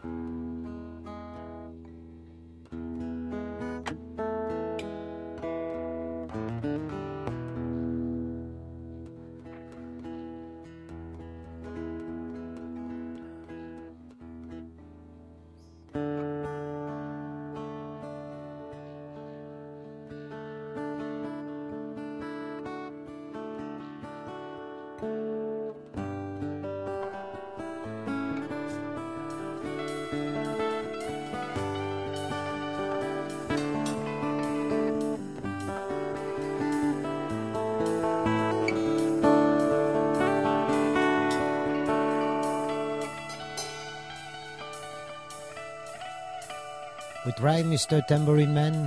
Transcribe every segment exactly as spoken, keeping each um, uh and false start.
We try Mister Tambourine Man.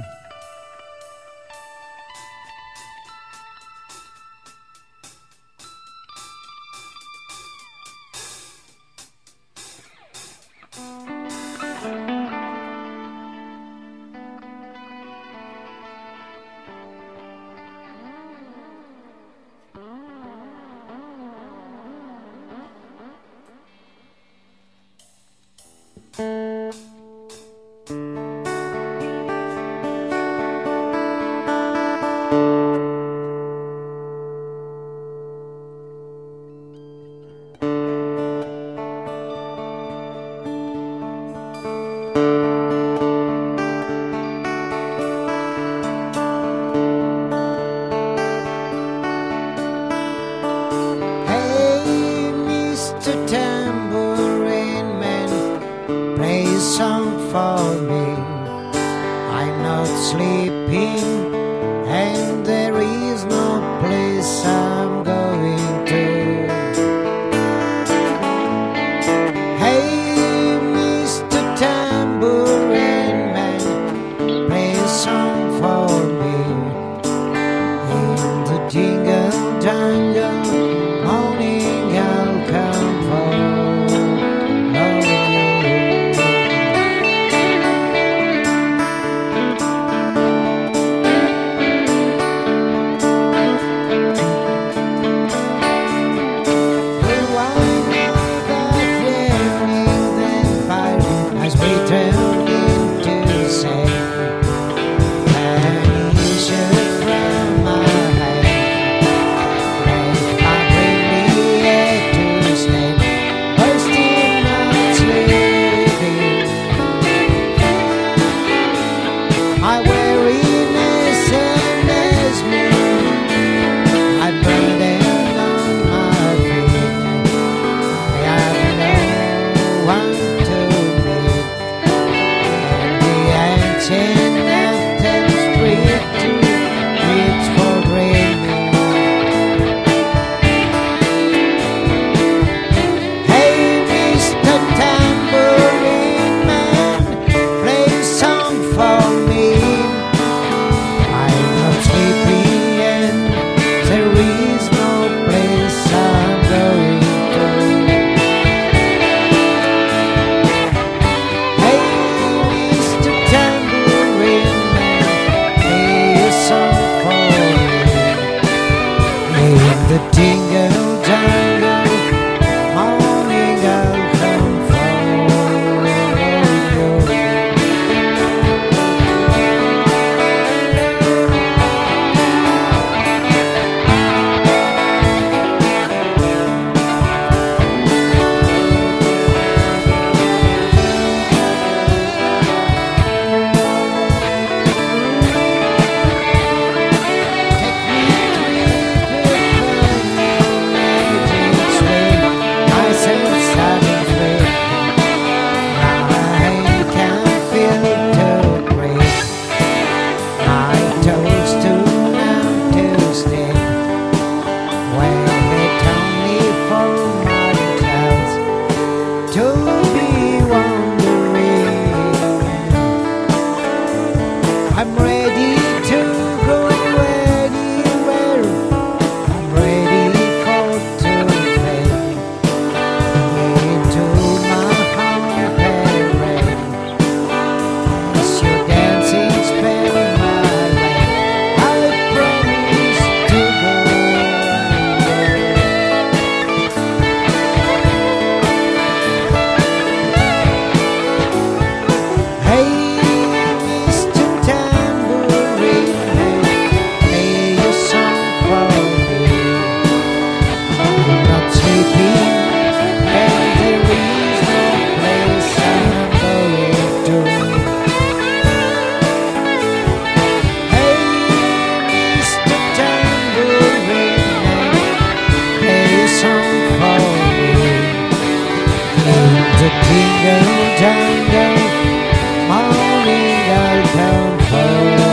the tingle jangle, morning I'll come for you.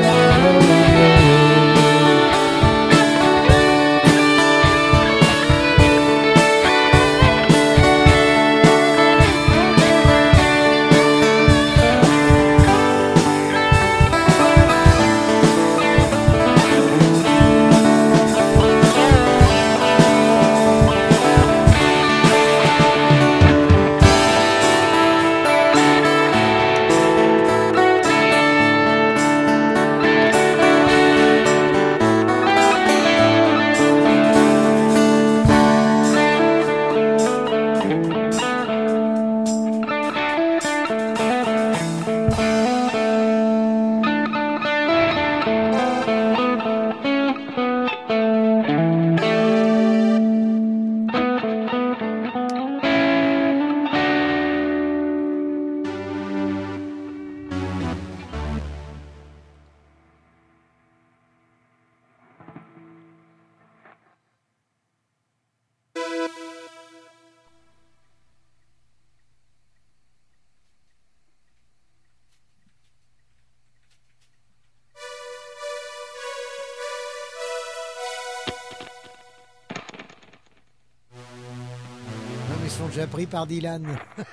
Ils sont déjà pris par Dylan.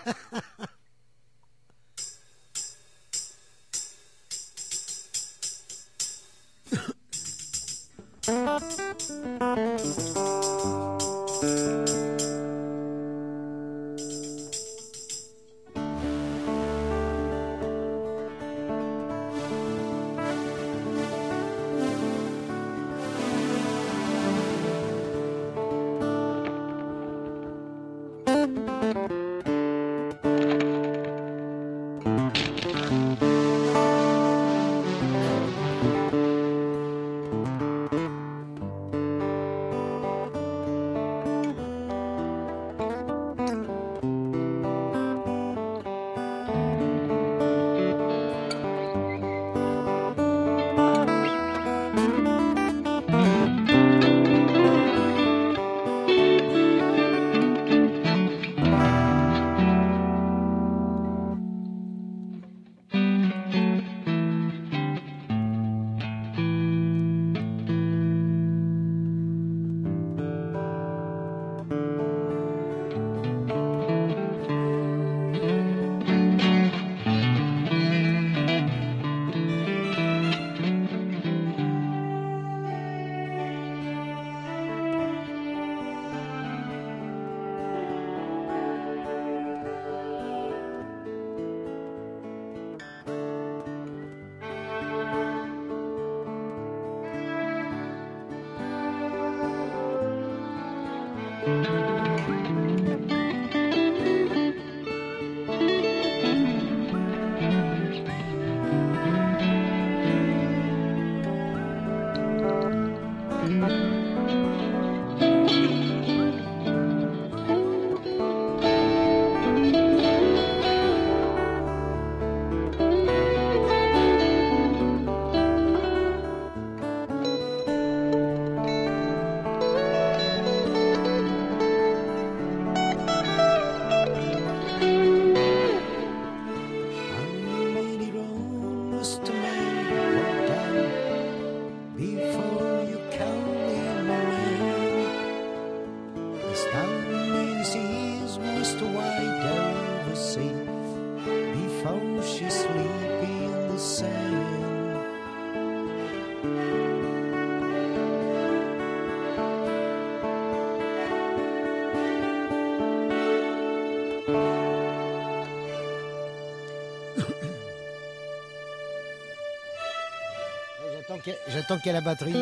J'attends qu'il y ait la batterie.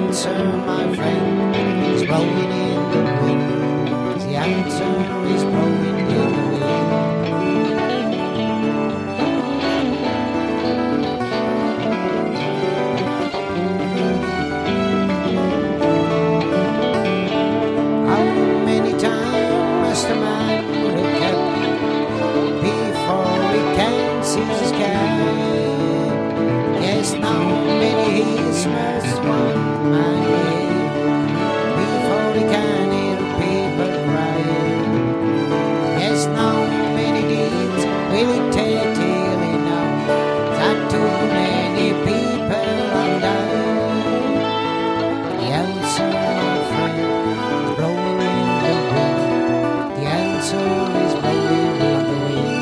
answer, my friend, is blowing in the wind. The answer is blowing in the wind. How many times must a man look up before he can see the sky? Yes, now many he's must one man live before he can hear people cry. Yes, now many deeds will it take till he knows that too many people have died. The answer, my friend, is blowing in the wind. The answer is blowing in the wind.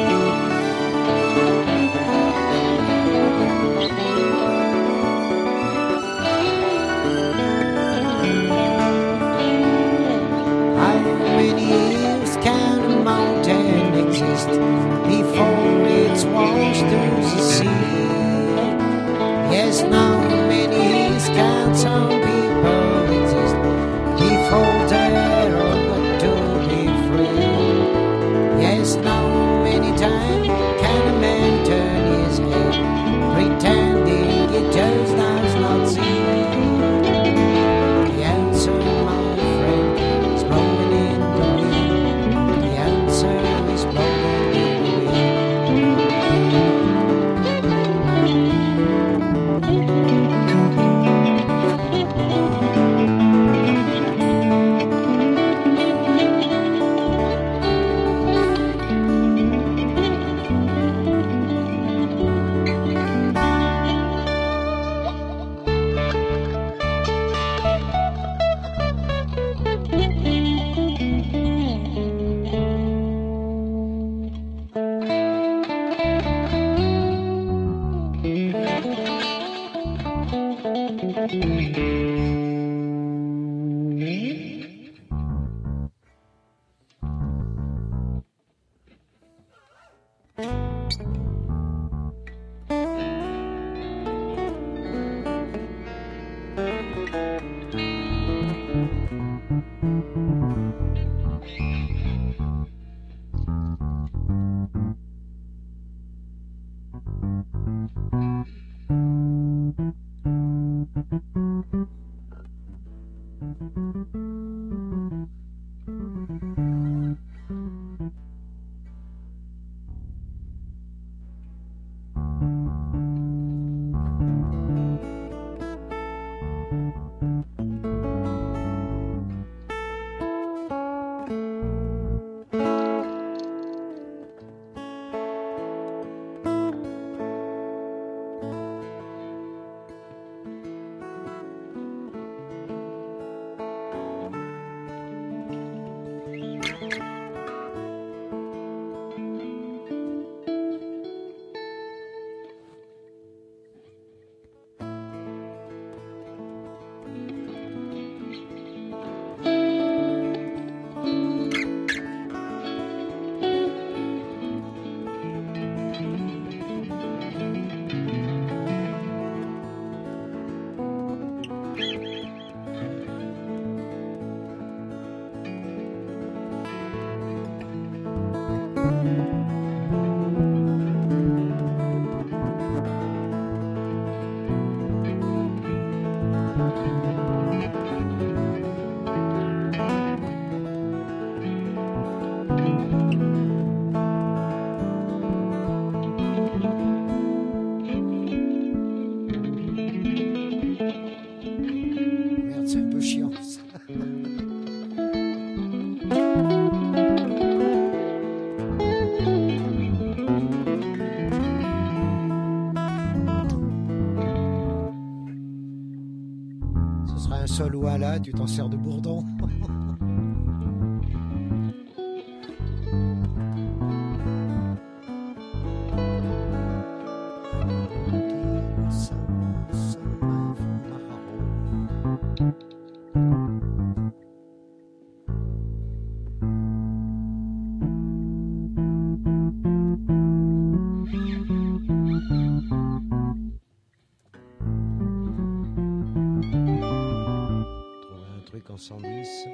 How many years can a mountain exist before it's washed to the sea? Yes, now many years can some people exist before they're all got to be free. Yes, now many times can a man turn his head, pretending he just does not see. The answer, my friend, is blowing in the wind. The answer is blowing in the wind. Merde, c'est un peu chiant ça. Ce sera un solo à la, tu t'en sers de bourdon. soixante-dix.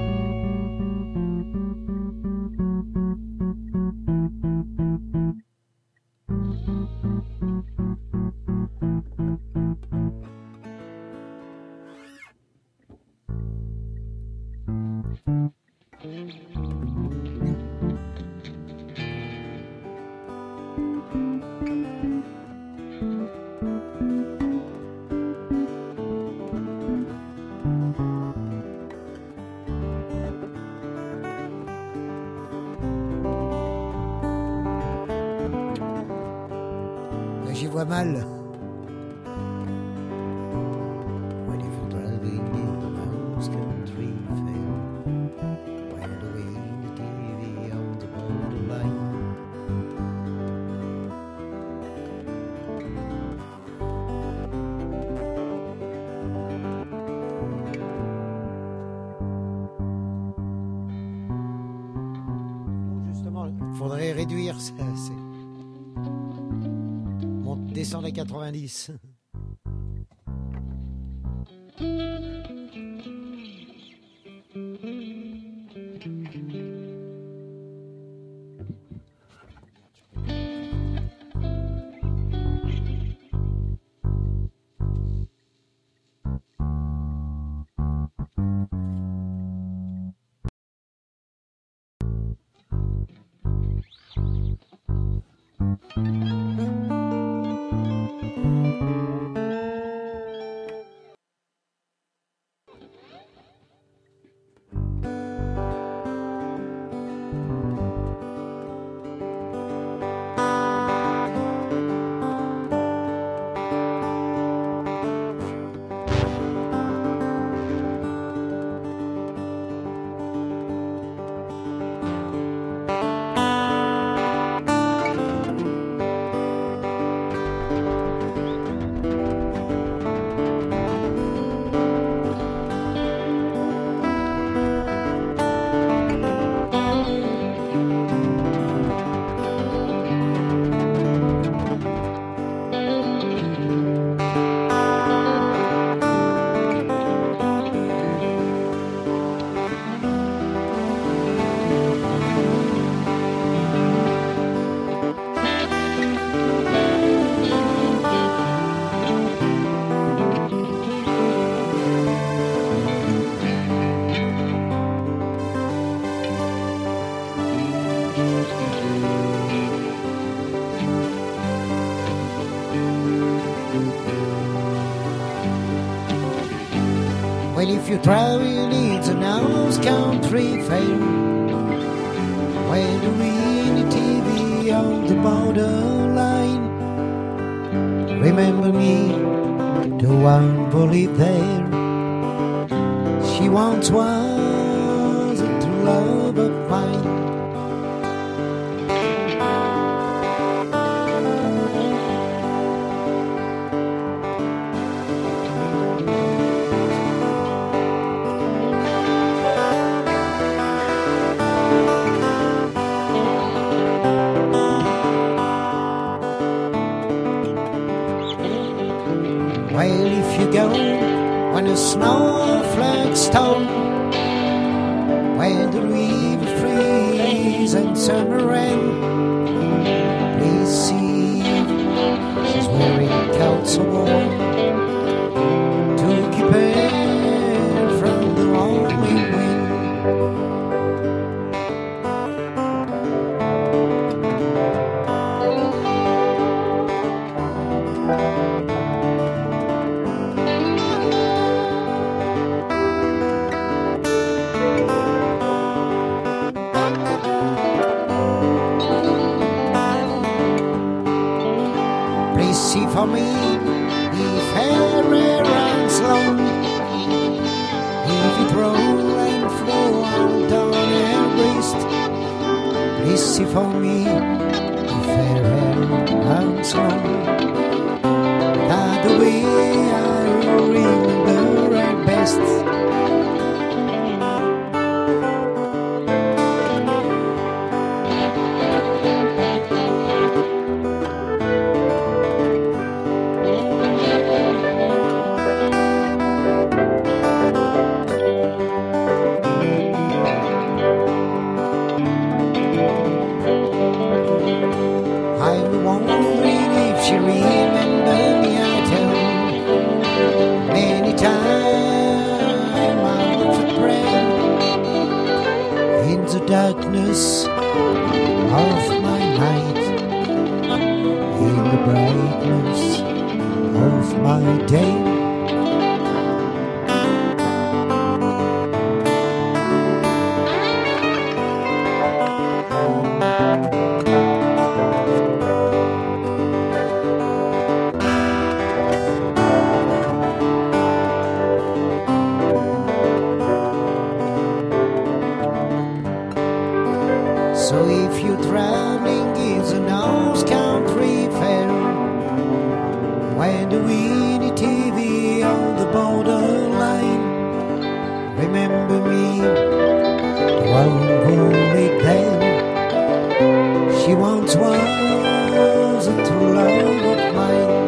J'y vois mal. When you feel driving in the mouse country fair, while the wind the T V on the borderline. Justement, il faudrait réduire ça. C'est... Descend à quatre-vingt-dix. Well, if you travel, it's an house country fair, where the wind T V on the borderline. Remember me, the one who lived there. She once was a true love of mine. Well, if you go on a snowflake stone, where the river freezes and summer rain, please see she's wearing coats so warm to keep her from the rolling wind. See for me if her runs long, if it roll and flow out on her wrist. Please see for me if her hair runs long, that the way I remember her best. darkness of my night, in the brightness of my day. So if you're drowning in the North Country Fair, when the winnie T V on the borderline, remember me, the one who lived there. She once was a true love of mine.